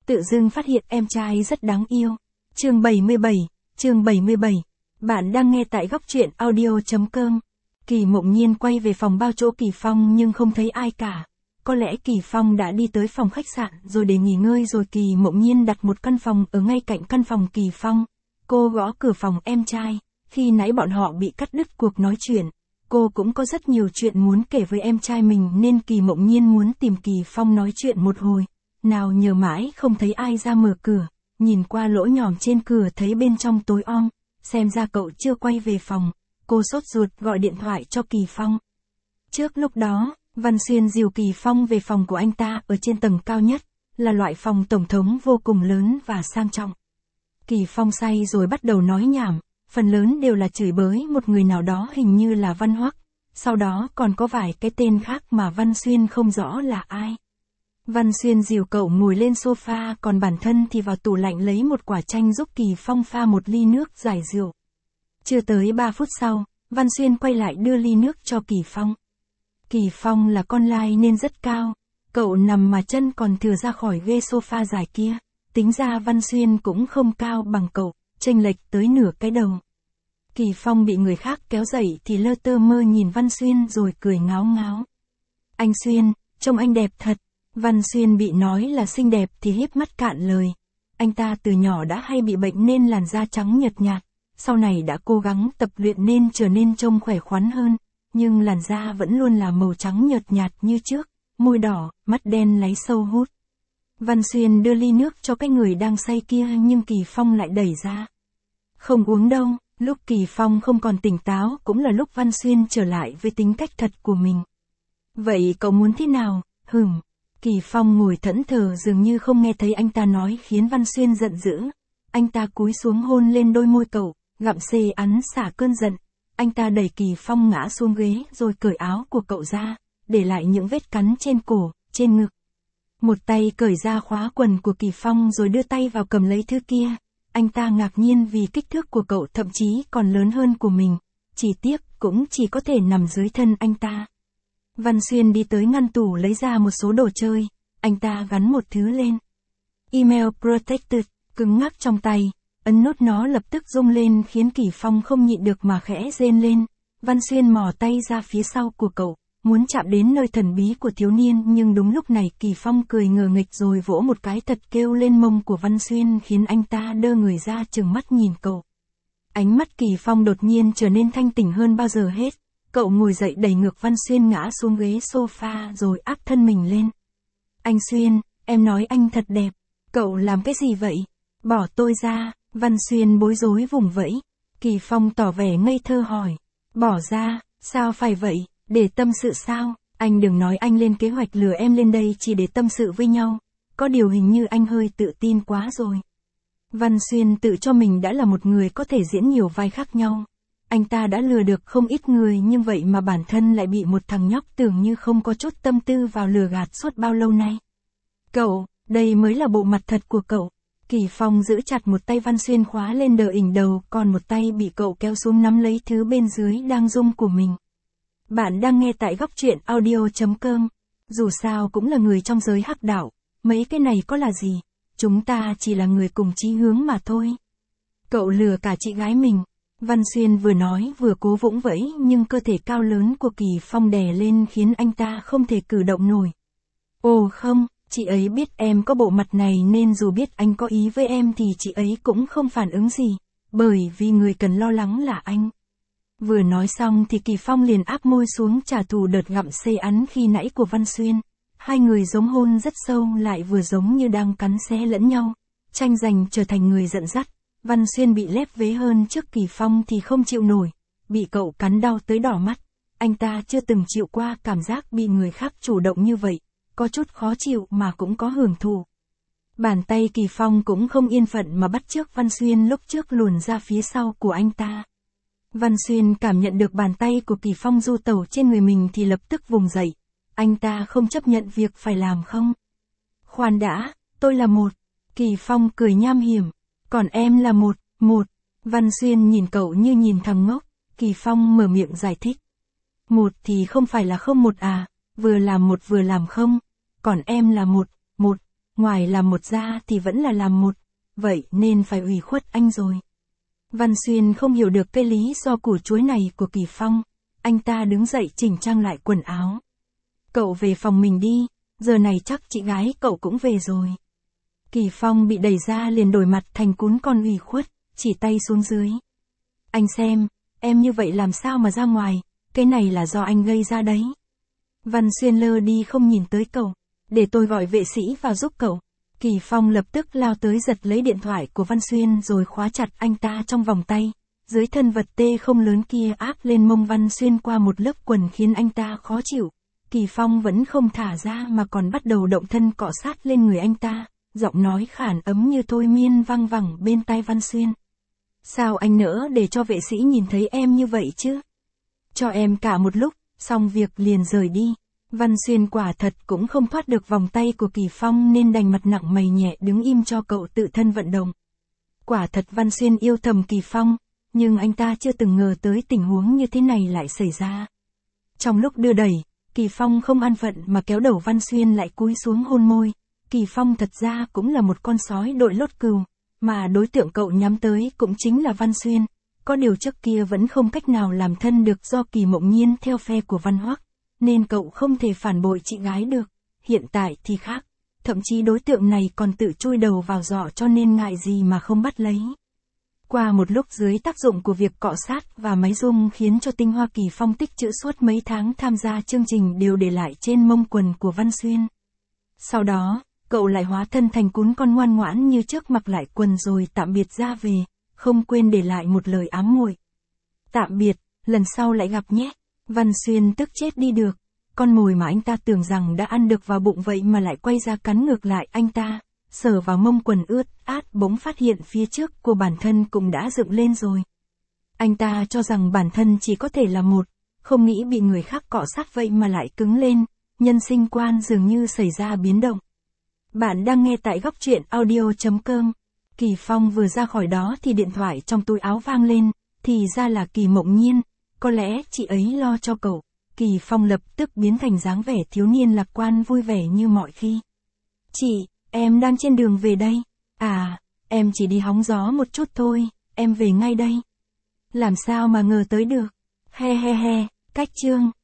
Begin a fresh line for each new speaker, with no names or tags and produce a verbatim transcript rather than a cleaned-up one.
tự dưng phát hiện em trai rất đáng yêu. Chương bảy mươi bảy, chương bảy mươi bảy. Bạn đang nghe tại góc truyện audio chấm com. Kỳ Mộng Nhiên quay về phòng bao chỗ Kỳ Phong nhưng không thấy ai cả. Có lẽ Kỳ Phong đã đi tới phòng khách sạn rồi để nghỉ ngơi rồi. Kỳ Mộng Nhiên đặt một căn phòng ở ngay cạnh căn phòng Kỳ Phong. Cô gõ cửa phòng em trai. Khi nãy bọn họ bị cắt đứt cuộc nói chuyện, cô cũng có rất nhiều chuyện muốn kể với em trai mình nên Kỳ Mộng Nhiên muốn tìm Kỳ Phong nói chuyện một hồi. Nào nhờ mãi không thấy ai ra mở cửa, nhìn qua lỗ nhòm trên cửa thấy bên trong tối om, xem ra cậu chưa quay về phòng. Cô sốt ruột gọi điện thoại cho Kỳ Phong. Trước lúc đó, Văn Xuyên dìu Kỳ Phong về phòng của anh ta ở trên tầng cao nhất, là loại phòng tổng thống vô cùng lớn và sang trọng. Kỳ Phong say rồi bắt đầu nói nhảm, phần lớn đều là chửi bới một người nào đó hình như là Văn Hoắc, sau đó còn có vài cái tên khác mà Văn Xuyên không rõ là ai. Văn Xuyên dìu cậu ngồi lên sofa còn bản thân thì vào tủ lạnh lấy một quả chanh giúp Kỳ Phong pha một ly nước giải rượu. Chưa tới ba phút sau, Văn Xuyên quay lại đưa ly nước cho Kỳ Phong. Kỳ Phong là con lai nên rất cao, cậu nằm mà chân còn thừa ra khỏi ghế sofa dài kia, tính ra Văn Xuyên cũng không cao bằng cậu, chênh lệch tới nửa cái đầu. Kỳ Phong bị người khác kéo dậy thì lơ tơ mơ nhìn Văn Xuyên rồi cười ngáo ngáo. Anh Xuyên, trông anh đẹp thật. Văn Xuyên bị nói là xinh đẹp thì híp mắt cạn lời. Anh ta từ nhỏ đã hay bị bệnh nên làn da trắng nhợt nhạt, sau này đã cố gắng tập luyện nên trở nên trông khỏe khoắn hơn, nhưng làn da vẫn luôn là màu trắng nhợt nhạt như trước, môi đỏ, mắt đen láy sâu hút. Văn Xuyên đưa ly nước cho cái người đang say kia nhưng Kỳ Phong lại đẩy ra. Không uống đâu, lúc Kỳ Phong không còn tỉnh táo cũng là lúc Văn Xuyên trở lại với tính cách thật của mình. Vậy cậu muốn thế nào? Hừm. Kỳ Phong ngồi thẫn thờ dường như không nghe thấy anh ta nói khiến Văn Xuyên giận dữ. Anh ta cúi xuống hôn lên đôi môi cậu, gặm xê ắn xả cơn giận. Anh ta đẩy Kỳ Phong ngã xuống ghế rồi cởi áo của cậu ra, để lại những vết cắn trên cổ, trên ngực. Một tay cởi ra khóa quần của Kỳ Phong rồi đưa tay vào cầm lấy thứ kia. Anh ta ngạc nhiên vì kích thước của cậu thậm chí còn lớn hơn của mình. Chỉ tiếc cũng chỉ có thể nằm dưới thân anh ta. Văn Xuyên đi tới ngăn tủ lấy ra một số đồ chơi, anh ta gắn một thứ lên. Email Protected, cứng ngắc trong tay, ấn nút nó lập tức rung lên khiến Kỳ Phong không nhịn được mà khẽ rên lên. Văn Xuyên mò tay ra phía sau của cậu, muốn chạm đến nơi thần bí của thiếu niên nhưng đúng lúc này Kỳ Phong cười ngờ nghịch rồi vỗ một cái thật kêu lên mông của Văn Xuyên khiến anh ta đơ người ra trừng mắt nhìn cậu. Ánh mắt Kỳ Phong đột nhiên trở nên thanh tỉnh hơn bao giờ hết. Cậu ngồi dậy đẩy ngược Văn Xuyên ngã xuống ghế sofa rồi áp thân mình lên. Anh Xuyên, em nói anh thật đẹp. Cậu làm cái gì vậy? Bỏ tôi ra. Văn Xuyên bối rối vùng vẫy. Kỳ Phong tỏ vẻ ngây thơ hỏi. Bỏ ra, sao phải vậy? Để tâm sự sao? Anh đừng nói anh lên kế hoạch lừa em lên đây chỉ để tâm sự với nhau. Có điều hình như anh hơi tự tin quá rồi. Văn Xuyên tự cho mình đã là một người có thể diễn nhiều vai khác nhau. Anh ta đã lừa được không ít người nhưng vậy mà bản thân lại bị một thằng nhóc tưởng như không có chút tâm tư vào lừa gạt suốt bao lâu nay. Cậu, đây mới là bộ mặt thật của cậu. Kỳ Phong giữ chặt một tay Văn Xuyên khóa lên đờ ỉnh đầu còn một tay bị cậu kéo xuống nắm lấy thứ bên dưới đang rung của mình. Bạn đang nghe tại góc truyện audio chấm com. Dù sao cũng là người trong giới hắc đạo, mấy cái này có là gì, chúng ta chỉ là người cùng chí hướng mà thôi. Cậu lừa cả chị gái mình. Văn Xuyên vừa nói vừa cố vũng vẫy nhưng cơ thể cao lớn của Kỳ Phong đè lên khiến anh ta không thể cử động nổi. Ồ không, chị ấy biết em có bộ mặt này nên dù biết anh có ý với em thì chị ấy cũng không phản ứng gì, bởi vì người cần lo lắng là anh. Vừa nói xong thì Kỳ Phong liền áp môi xuống trả thù đợt gặm xê ắn khi nãy của Văn Xuyên. Hai người giống hôn rất sâu lại vừa giống như đang cắn xé lẫn nhau, tranh giành trở thành người giận dắt. Văn Xuyên bị lép vế hơn trước Kỳ Phong thì không chịu nổi, bị cậu cắn đau tới đỏ mắt. Anh ta chưa từng chịu qua cảm giác bị người khác chủ động như vậy, có chút khó chịu mà cũng có hưởng thụ. Bàn tay Kỳ Phong cũng không yên phận mà bắt chước Văn Xuyên lúc trước luồn ra phía sau của anh ta. Văn Xuyên cảm nhận được bàn tay của Kỳ Phong du tẩu trên người mình thì lập tức vùng dậy. Anh ta không chấp nhận việc phải làm không? Khoan đã, tôi là một. Kỳ Phong cười nham hiểm. Còn em là một, một. Văn Xuyên nhìn cậu như nhìn thằng ngốc. Kỳ Phong mở miệng giải thích. Một thì không phải là không một à, vừa làm một vừa làm không. Còn em là một, một. ngoài làm một ra thì vẫn là làm một, vậy nên phải ủy khuất anh rồi. Văn Xuyên không hiểu được cái lý do củ chuối này của Kỳ Phong, anh ta đứng dậy chỉnh trang lại quần áo. Cậu về phòng mình đi, giờ này chắc chị gái cậu cũng về rồi. Kỳ Phong bị đẩy ra liền đổi mặt thành cún con ủy khuất, chỉ tay xuống dưới. Anh xem, em như vậy làm sao mà ra ngoài, cái này là do anh gây ra đấy. Văn Xuyên lơ đi không nhìn tới cậu, để tôi gọi vệ sĩ vào giúp cậu. Kỳ Phong lập tức lao tới giật lấy điện thoại của Văn Xuyên rồi khóa chặt anh ta trong vòng tay. Dưới thân vật tê không lớn kia áp lên mông Văn Xuyên qua một lớp quần khiến anh ta khó chịu. Kỳ Phong vẫn không thả ra mà còn bắt đầu động thân cọ sát lên người anh ta, giọng nói khản ấm như thôi miên vang vẳng bên tai Văn Xuyên. Sao anh nỡ để cho vệ sĩ nhìn thấy em như vậy chứ? Cho em cả một lúc, xong việc liền rời đi. Văn Xuyên quả thật cũng không thoát được vòng tay của Kỳ Phong nên đành mặt nặng mày nhẹ đứng im cho cậu tự thân vận động. Quả thật Văn Xuyên yêu thầm Kỳ Phong, nhưng anh ta chưa từng ngờ tới tình huống như thế này lại xảy ra. Trong lúc đưa đẩy, Kỳ Phong không an phận mà kéo đầu Văn Xuyên lại cúi xuống hôn môi. Kỳ Phong thật ra cũng là một con sói đội lốt cừu, mà đối tượng cậu nhắm tới cũng chính là Văn Xuyên. Có điều trước kia vẫn không cách nào làm thân được do Kỳ Mộng Nhiên theo phe của Văn Hoắc, nên cậu không thể phản bội chị gái được. Hiện tại thì khác, thậm chí đối tượng này còn tự chui đầu vào giỏ cho nên ngại gì mà không bắt lấy. Qua một lúc dưới tác dụng của việc cọ sát và máy rung khiến cho tinh hoa Kỳ Phong tích trữ suốt mấy tháng tham gia chương trình đều để lại trên mông quần của Văn Xuyên. Sau đó, cậu lại hóa thân thành cún con ngoan ngoãn như trước mặc lại quần rồi tạm biệt ra về, không quên để lại một lời ám muội. Tạm biệt, lần sau lại gặp nhé. Văn Xuyên tức chết đi được, con mồi mà anh ta tưởng rằng đã ăn được vào bụng vậy mà lại quay ra cắn ngược lại anh ta, sờ vào mông quần ướt át bỗng phát hiện phía trước của bản thân cũng đã dựng lên rồi. Anh ta cho rằng bản thân chỉ có thể là một, không nghĩ bị người khác cọ sát vậy mà lại cứng lên, nhân sinh quan dường như xảy ra biến động. Bạn đang nghe tại góc truyện audio chấm com. Kỳ Phong vừa ra khỏi đó thì điện thoại trong túi áo vang lên, thì ra là Kỳ Mộng Nhiên, có lẽ chị ấy lo cho cậu. Kỳ Phong lập tức biến thành dáng vẻ thiếu niên lạc quan vui vẻ như mọi khi. Chị, em đang trên đường về đây. À, em chỉ đi hóng gió một chút thôi, em về ngay đây. Làm sao mà ngờ tới được. He he he, cách chương.